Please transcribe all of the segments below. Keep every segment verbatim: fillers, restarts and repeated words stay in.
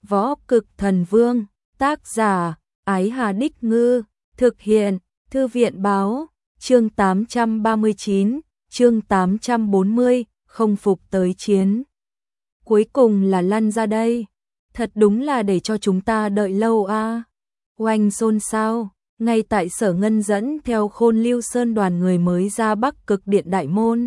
Võ Cực Thần Vương, tác giả, Ái Hà Đích Ngư, thực hiện, Thư viện báo, chương tám trăm ba mươi chín, chương tám trăm bốn mươi, không phục tới chiến. Cuối cùng là lăn ra đây, thật đúng là để cho chúng ta đợi lâu a. À. Oanh xôn xao, ngay tại Sở Ngân dẫn theo Khôn Lưu Sơn đoàn người mới ra Bắc Cực Điện đại môn.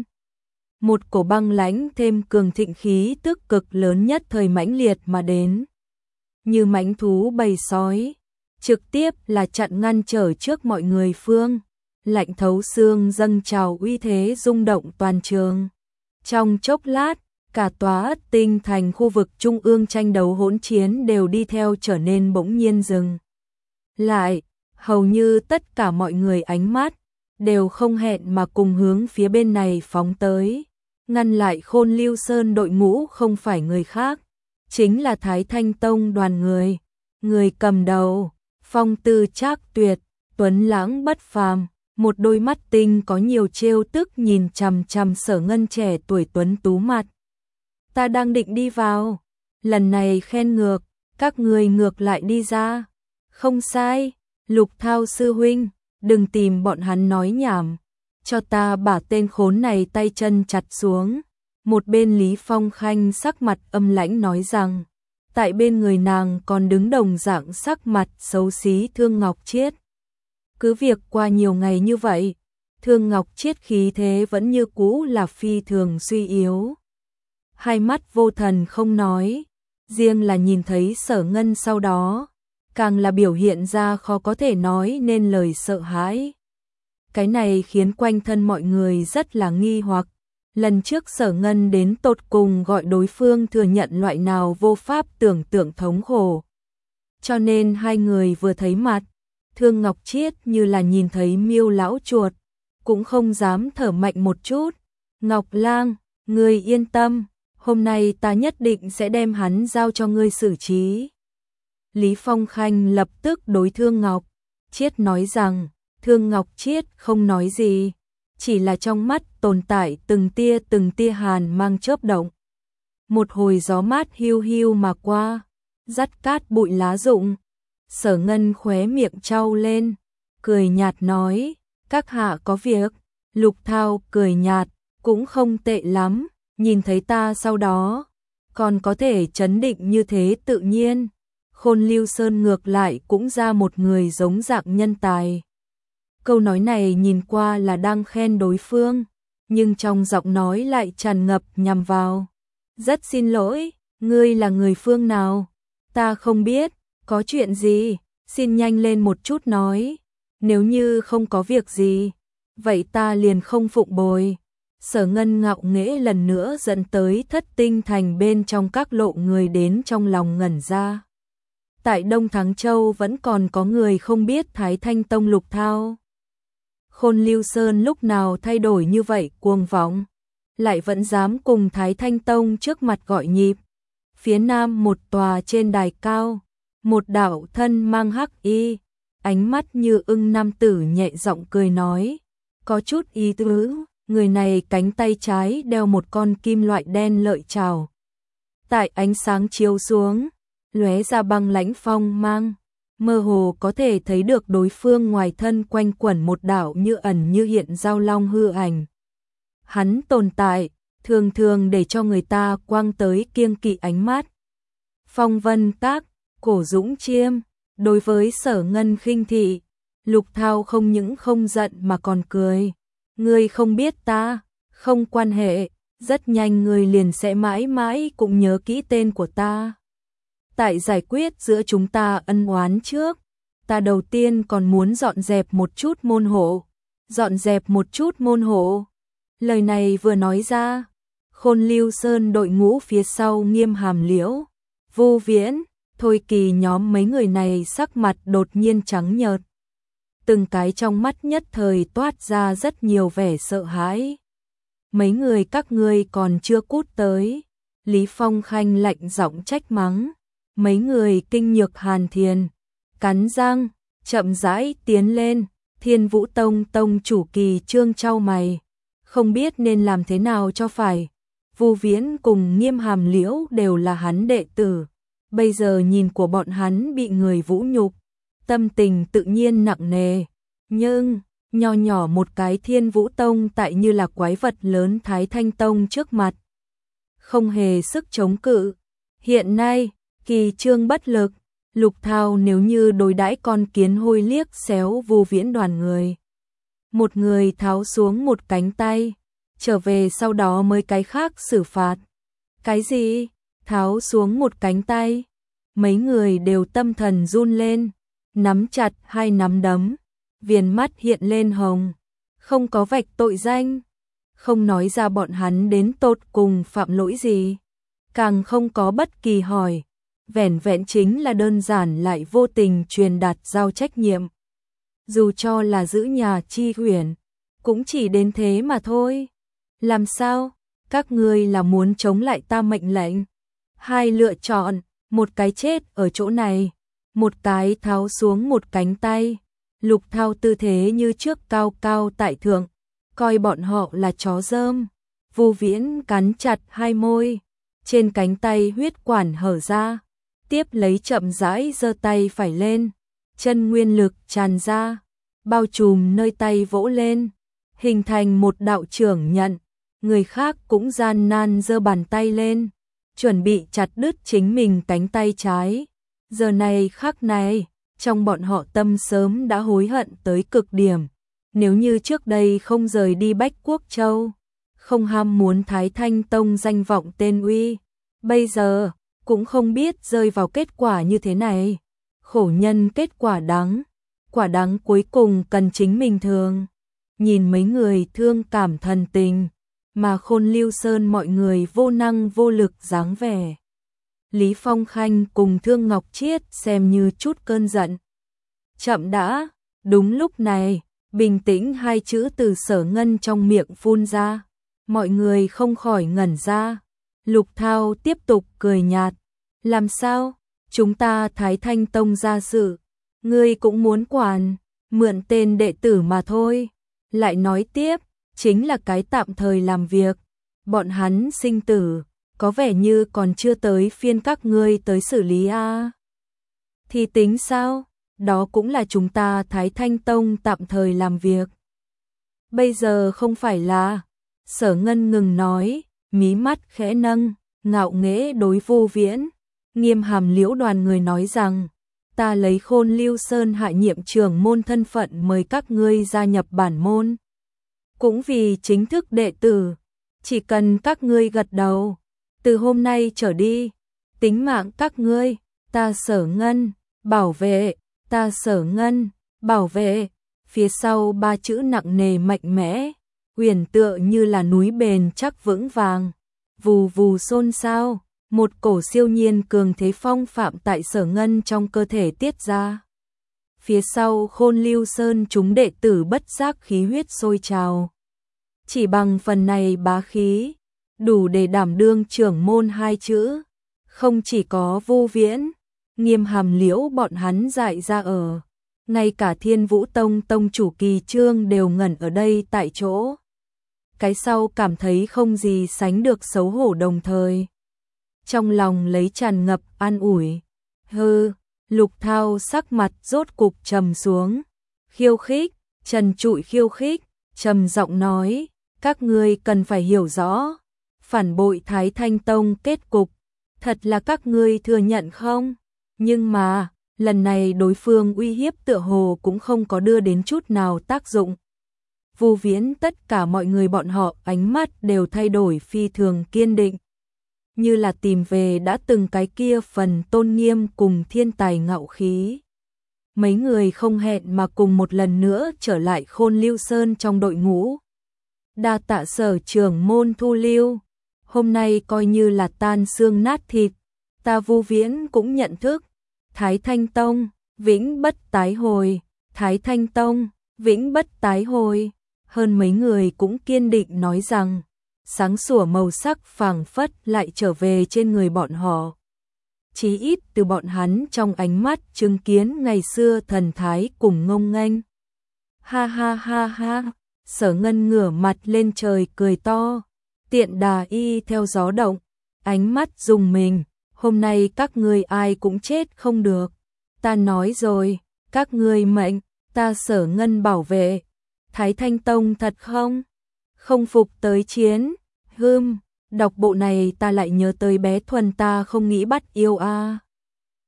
Một cổ băng lãnh thêm cường thịnh khí tức cực lớn nhất thời mãnh liệt mà đến. Như mãnh thú bầy sói, trực tiếp là chặn ngăn trở trước mọi người phương, lạnh thấu xương dâng trào uy thế rung động toàn trường. Trong chốc lát, cả tòa Ất Tinh thành khu vực trung ương tranh đấu hỗn chiến đều đi theo trở nên bỗng nhiên dừng lại, hầu như tất cả mọi người ánh mắt đều không hẹn mà cùng hướng phía bên này phóng tới. Ngăn lại Khôn Lưu Sơn đội ngũ không phải người khác, chính là Thái Thanh Tông đoàn người. Người cầm đầu, phong tư trác tuyệt, tuấn lãng bất phàm, một đôi mắt tinh có nhiều trêu tức nhìn chằm chằm Sở Ngân trẻ tuổi tuấn tú mặt. Ta đang định đi vào, lần này khen ngược, các người ngược lại đi ra. Không sai, Lục Thao sư huynh, đừng tìm bọn hắn nói nhảm, cho ta bả tên khốn này tay chân chặt xuống. Một bên Lý Phong Khanh sắc mặt âm lãnh nói rằng, tại bên người nàng còn đứng đồng dạng sắc mặt xấu xí Thương Ngọc Chiết. Cứ việc qua nhiều ngày như vậy, Thương Ngọc Chiết khí thế vẫn như cũ là phi thường suy yếu. Hai mắt vô thần không nói, riêng là nhìn thấy Sở Ngân sau đó, càng là biểu hiện ra khó có thể nói nên lời sợ hãi. Cái này khiến quanh thân mọi người rất là nghi hoặc, lần trước Sở Ngân đến tột cùng gọi đối phương thừa nhận loại nào vô pháp tưởng tượng thống khổ. Cho nên hai người vừa thấy mặt, Thương Ngọc Chiết như là nhìn thấy miêu lão chuột, cũng không dám thở mạnh một chút. Ngọc Lang, ngươi yên tâm, hôm nay ta nhất định sẽ đem hắn giao cho ngươi xử trí. Lý Phong Khanh lập tức đối Thương Ngọc Chiết nói rằng, Thương Ngọc Chiết không nói gì, chỉ là trong mắt tồn tại từng tia từng tia hàn mang chớp động. Một hồi gió mát hiu hiu mà qua, dắt cát bụi lá rụng. Sở Ngân khóe miệng trao lên, cười nhạt nói, các hạ có việc. Lục Thao cười nhạt, cũng không tệ lắm, nhìn thấy ta sau đó, còn có thể trấn định như thế tự nhiên. Khôn Lưu Sơn ngược lại cũng ra một người giống dạng nhân tài. Câu nói này nhìn qua là đang khen đối phương, nhưng trong giọng nói lại tràn ngập nhằm vào. Rất xin lỗi, ngươi là người phương nào? Ta không biết, có chuyện gì? Xin nhanh lên một chút nói. Nếu như không có việc gì, vậy ta liền không phụng bồi. Sở Ngân ngạo nghễ lần nữa dẫn tới Thất Tinh thành bên trong các lộ người đến trong lòng ngẩn ra. Tại Đông Thắng Châu vẫn còn có người không biết Thái Thanh Tông Lục Thao. Khôn Lưu Sơn lúc nào thay đổi như vậy cuồng vọng, lại vẫn dám cùng Thái Thanh Tông trước mặt gọi nhịp. Phía nam một tòa trên đài cao, một đạo thân mang hắc y, ánh mắt như ưng nam tử nhẹ giọng cười nói, có chút ý tứ. Người này cánh tay trái đeo một con kim loại đen lợi chảo, tại ánh sáng chiếu xuống, lóe ra băng lãnh phong mang, mơ hồ có thể thấy được đối phương ngoài thân quanh quẩn một đạo như ẩn như hiện giao long hư ảnh. Hắn tồn tại, thường thường để cho người ta quăng tới kiêng kỵ ánh mắt. Phong Vân Các, Cổ Dũng Chiêm, đối với Sở Ngân khinh thị, Lục Thao không những không giận mà còn cười. Ngươi không biết ta, không quan hệ, rất nhanh ngươi liền sẽ mãi mãi cũng nhớ kỹ tên của ta. Tại giải quyết giữa chúng ta ân oán trước, ta đầu tiên còn muốn dọn dẹp một chút môn hộ. Dọn dẹp một chút môn hộ. Lời này vừa nói ra, Khôn Lưu Sơn đội ngũ phía sau Nghiêm Hàm Liễu, Vu Viễn, Thôi Kỳ nhóm mấy người này sắc mặt đột nhiên trắng nhợt. Từng cái trong mắt nhất thời toát ra rất nhiều vẻ sợ hãi. Mấy người các ngươi còn chưa cút tới. Lý Phong Khanh lạnh giọng trách mắng. Mấy người kinh nhược hàn thiền, cắn răng, chậm rãi tiến lên. Thiên Vũ Tông tông chủ Kỳ Trương chau mày, không biết nên làm thế nào cho phải. Vu Viễn cùng Nghiêm Hàm Liễu đều là hắn đệ tử, bây giờ nhìn của bọn hắn bị người vũ nhục, tâm tình tự nhiên nặng nề, nhưng nho nhỏ một cái Thiên Vũ Tông tại như là quái vật lớn Thái Thanh Tông trước mặt, không hề sức chống cự. Hiện nay, kỳ trương bất lực, Lục Thao nếu như đối đãi con kiến hôi liếc xéo Vu Viễn đoàn người. Một người tháo xuống một cánh tay, trở về sau đó mới cái khác xử phạt. Cái gì? Tháo xuống một cánh tay? Mấy người đều tâm thần run lên, nắm chặt hai nắm đấm, viền mắt hiện lên hồng, không có vạch tội danh, không nói ra bọn hắn đến tột cùng phạm lỗi gì, càng không có bất kỳ hỏi, vẻn vẹn chính là đơn giản lại vô tình truyền đạt giao trách nhiệm. Dù cho là giữ nhà chi huyền, cũng chỉ đến thế mà thôi. Làm sao? Các ngươi là muốn chống lại ta mệnh lệnh? Hai lựa chọn, một cái chết ở chỗ này, một cái tháo xuống một cánh tay. Lục Thao tư thế như trước cao cao tại thượng, coi bọn họ là chó dơm. Vu Viễn cắn chặt hai môi, trên cánh tay huyết quản hở ra, tiếp lấy chậm rãi giơ tay phải lên, chân nguyên lực tràn ra, bao trùm nơi tay vỗ lên, hình thành một đạo trưởng nhận. Người khác cũng gian nan giơ bàn tay lên, chuẩn bị chặt đứt chính mình cánh tay trái. Giờ này khắc này, trong bọn họ tâm sớm đã hối hận tới cực điểm. Nếu như trước đây không rời đi Bách Quốc Châu, không ham muốn Thái Thanh Tông danh vọng tên uy, bây giờ cũng không biết rơi vào kết quả như thế này. Khổ nhân kết quả đắng, quả đắng cuối cùng cần chính mình thường. Nhìn mấy người thương cảm thần tình, mà Khôn Lưu Sơn mọi người vô năng vô lực dáng vẻ. Lý Phong Khanh cùng Thương Ngọc Chiết xem như chút cơn giận. Chậm đã, đúng lúc này, bình tĩnh hai chữ từ Sở Ngân trong miệng phun ra. Mọi người không khỏi ngẩn ra. Lục Thao tiếp tục cười nhạt. Làm sao? Chúng ta Thái Thanh Tông ra sự. Ngươi cũng muốn quản, mượn tên đệ tử mà thôi. Lại nói tiếp, chính là cái tạm thời làm việc. Bọn hắn sinh tử, có vẻ như còn chưa tới phiên các ngươi tới xử lý a. À? Thì tính sao? Đó cũng là chúng ta Thái Thanh Tông tạm thời làm việc. Bây giờ không phải là. Sở Ngân ngừng nói, mí mắt khẽ nâng, ngạo nghễ đối Vô Viễn. Nghiêm Hàm Liễu đoàn người nói rằng, ta lấy Khôn Lưu Sơn hạ nhiệm trưởng môn thân phận mời các ngươi gia nhập bản môn. Cũng vì chính thức đệ tử, chỉ cần các ngươi gật đầu, từ hôm nay trở đi, tính mạng các ngươi, ta Sở Ngân, bảo vệ, ta Sở Ngân, bảo vệ. Phía sau ba chữ nặng nề mạnh mẽ, huyền tựa như là núi bền chắc vững vàng. Vù vù xôn xao, một cổ siêu nhiên cường thế phong phạm tại Sở Ngân trong cơ thể tiết ra. Phía sau Khôn Lưu Sơn chúng đệ tử bất giác khí huyết sôi trào. Chỉ bằng phần này bá khí, đủ để đảm đương trưởng môn hai chữ. Không chỉ có Vô Viễn, Nghiêm Hàm Liễu bọn hắn dại ra ở. Ngay cả Thiên Vũ Tông tông chủ Kỳ Trương đều ngẩn ở đây tại chỗ. Cái sau cảm thấy không gì sánh được xấu hổ đồng thời. Trong lòng lấy tràn ngập an ủi. Hừ, Lục Thao sắc mặt rốt cục trầm xuống. Khiêu khích, trần trụi khiêu khích, trầm giọng nói, các ngươi cần phải hiểu rõ. Phản bội Thái Thanh Tông kết cục, thật là các ngươi thừa nhận không? Nhưng mà, lần này đối phương uy hiếp tựa hồ cũng không có đưa đến chút nào tác dụng. Vu Viễn tất cả mọi người bọn họ ánh mắt đều thay đổi phi thường kiên định. Như là tìm về đã từng cái kia phần tôn nghiêm cùng thiên tài ngạo khí. Mấy người không hẹn mà cùng một lần nữa trở lại Khôn Lưu Sơn trong đội ngũ. Đa tạ Sở trưởng môn thu lưu. Hôm nay coi như là tan xương nát thịt. Ta Vu Viễn cũng nhận thức. Thái Thanh Tông, vĩnh bất tái hồi. Thái Thanh Tông, vĩnh bất tái hồi. Hơn mấy người cũng kiên định nói rằng, sáng sủa màu sắc phảng phất lại trở về trên người bọn họ. Chí ít từ bọn hắn trong ánh mắt chứng kiến ngày xưa thần thái cùng ngông nghênh. Ha ha ha ha, Sở Ngân ngửa mặt lên trời cười to, tiện đà y theo gió động, ánh mắt rùng mình, hôm nay các ngươi ai cũng chết không được. Ta nói rồi, các ngươi mệnh, ta Sở Ngân bảo vệ. Thái Thanh Tông thật không? Không phục tới chiến, hưm, đọc bộ này ta lại nhớ tới bé Thuần ta không nghĩ bắt yêu a.